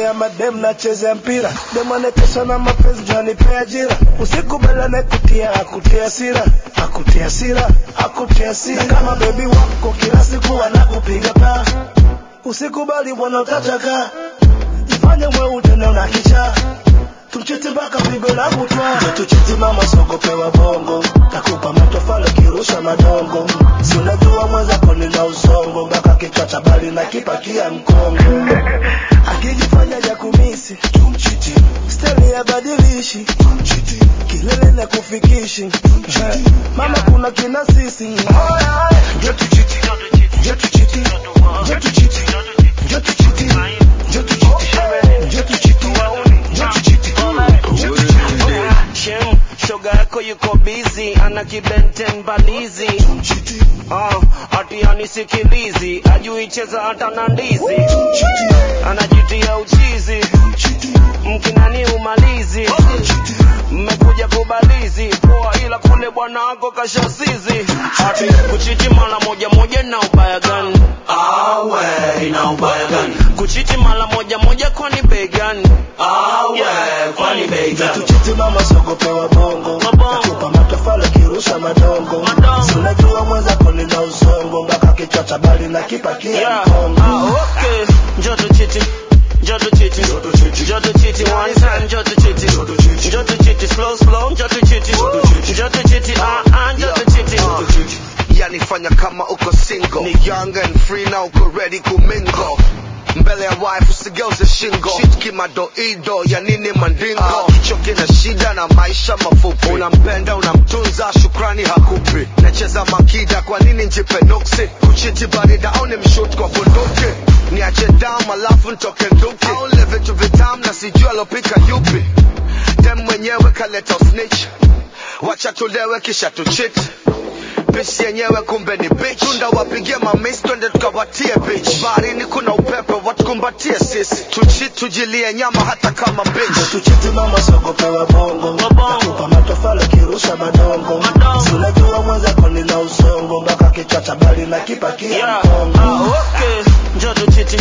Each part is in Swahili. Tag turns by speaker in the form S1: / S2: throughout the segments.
S1: ya madem na cheza mpira. Demo netesha na mapenzi jani pe ajira. Usikubala na kutia sira. Akutia sira. Na kama baby wako kila siku anakupiga pa. Usikubali bwana utachaka. Jifanye mwe utene unakicha. Tumchiti mpaka pigo la kutwa. Tuchiti mama soko pewa bongo. Takupa matofala kirusha madongo. Si unajua mwenza koni na usongo. Mpaka kichwa cha bali na kipakia mkongo. Akijifanya ya kumisi tumchiti. Steli ya badilishi tumchiti. Kilele na kufikishi mama kuna kina sisi. Jotu chiti.
S2: Shoga yako yuko busy, ana kibenten balizi. Ati anisikilizi, ajui cheza hata na ndizi. Anajitia uchizi, mkinani umalizi. Mmekuja kubalizi, poa ila kule bwana wako kashasizi. Ati kuchiti mara moja na ubaya gani?
S3: Awe, ina ubaya gani?
S2: Kuchiti mara moja kwani bei gani?
S3: Awe, kwani bei gani?
S1: Tuchiti mama soko pewa bongo. Takupa matofala kirusha madongo. Unajua mwenza koni na usongo. Mpaka kichwa cha bali na kipakia mkongo.
S2: Okay, joto chiti one time, joto chiti slow, joto chiti, joto chiti.
S4: Yani fanya kama uko single, ni young and free na uko ready kumingo. Mbele ya wife usigeuze shingo, shit kimadoido ya nini mandingo. Kichwa kina shida na maisha mafupi, unampenda unamtunza shukrani hakupi. Nacheza makida kwa nini njipe nuksi, kuchiti barida au ni mshoot kwa bunduki. Niache down alafu ntoke nduki, au live vitu vitam na sijua lopika yupi. Dem mwenyewe kaleta snitch, wacha tulewe kisha tuchit. Bitch yenyewe kumbe ni bitch. Tunda wapigie mamis twende tukawatie bitch. Baharini kuna upepe watukumbatie sisi. Tujilie nyama hata kama bitch.
S1: Tuchiti mama soko pewa bongo. Takupa matofala kirusha madongo. Unajua mwenza koni na usongo. Mpaka kichwa cha bali na kipakia mkongo.
S2: Okay, joto chiti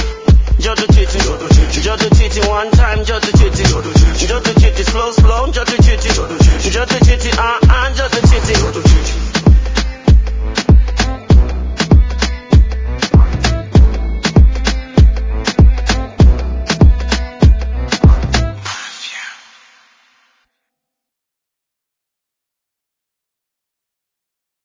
S2: one time, joto chiti slow, joto chiti, joto chiti.